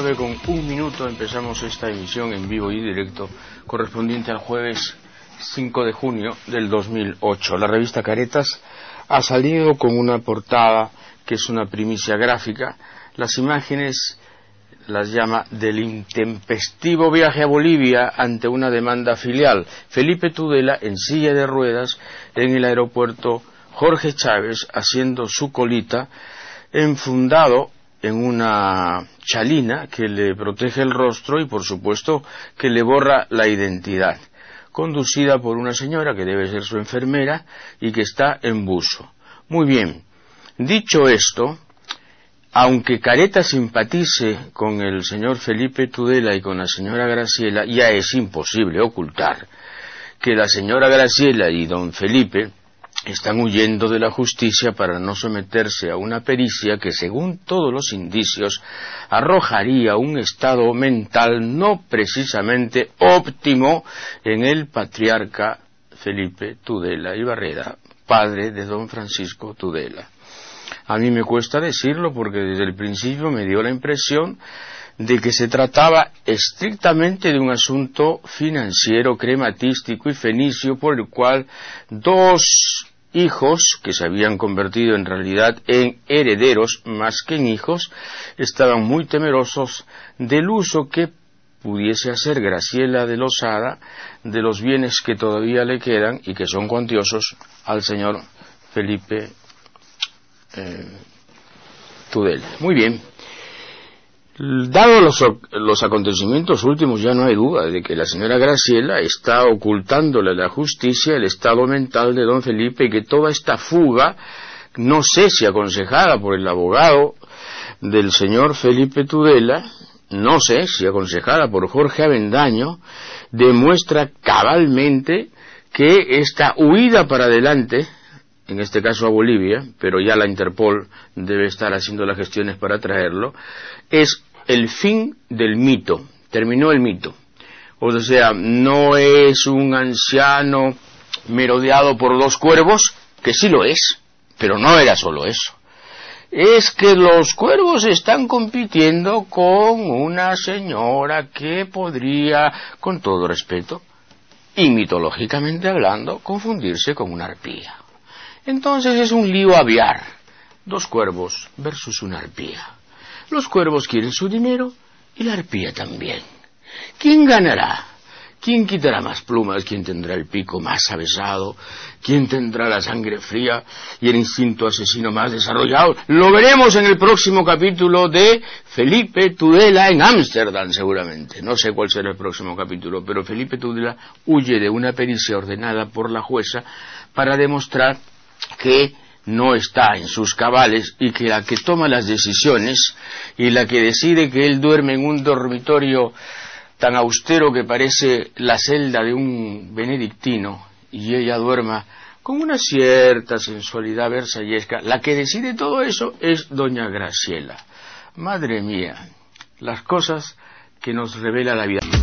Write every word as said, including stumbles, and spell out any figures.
nueve con un minuto empezamos esta emisión en vivo y directo correspondiente al jueves cinco de junio del dos mil ocho. La revista Caretas ha salido con una portada que es una primicia gráfica. Las imágenes las llama del intempestivo viaje a Bolivia ante una demanda filial. Felipe Tudela en silla de ruedas en el aeropuerto Jorge Chávez haciendo su colita, enfundado en una chalina que le protege el rostro y por supuesto que le borra la identidad, conducida por una señora que debe ser su enfermera y que está en buzo. Muy bien, dicho esto, aunque Careta simpatice con el señor Felipe Tudela y con la señora Graciela, ya es imposible ocultar que la señora Graciela y don Felipe están huyendo de la justicia para no someterse a una pericia que, según todos los indicios, arrojaría un estado mental no precisamente óptimo en el patriarca Felipe Tudela y Barreda, padre de don Francisco Tudela. A mí me cuesta decirlo porque desde el principio me dio la impresión de que se trataba estrictamente de un asunto financiero, crematístico y fenicio por el cual dos hijos, que se habían convertido en realidad en herederos más que en hijos, estaban muy temerosos del uso que pudiese hacer Graciela de Lozada de los bienes que todavía le quedan y que son cuantiosos al señor Felipe eh, Tudela. Muy bien. Dado los, los acontecimientos últimos, ya no hay duda de que la señora Graciela está ocultándole a la justicia el estado mental de don Felipe y que toda esta fuga, no sé si aconsejada por el abogado del señor Felipe Tudela, no sé si aconsejada por Jorge Avendaño, demuestra cabalmente que esta huida para adelante, en este caso a Bolivia, pero ya la Interpol debe estar haciendo las gestiones para traerlo, es el fin del mito, terminó el mito. O sea, no es un anciano merodeado por dos cuervos, que sí lo es, pero no era solo eso. Es que los cuervos están compitiendo con una señora que podría, con todo respeto, y mitológicamente hablando, confundirse con una arpía. Entonces es un lío aviar, dos cuervos versus una arpía. Los cuervos quieren su dinero y la arpía también. ¿Quién ganará? ¿Quién quitará más plumas? ¿Quién tendrá el pico más avesado? ¿Quién tendrá la sangre fría y el instinto asesino más desarrollado? Lo veremos en el próximo capítulo de Felipe Tudela en Ámsterdam, seguramente. No sé cuál será el próximo capítulo, pero Felipe Tudela huye de una pericia ordenada por la jueza para demostrar que no está en sus cabales y que la que toma las decisiones y la que decide que él duerme en un dormitorio tan austero que parece la celda de un benedictino y ella duerma con una cierta sensualidad versallesca, la que decide todo eso es doña Graciela. Madre mía, las cosas que nos revela la vida.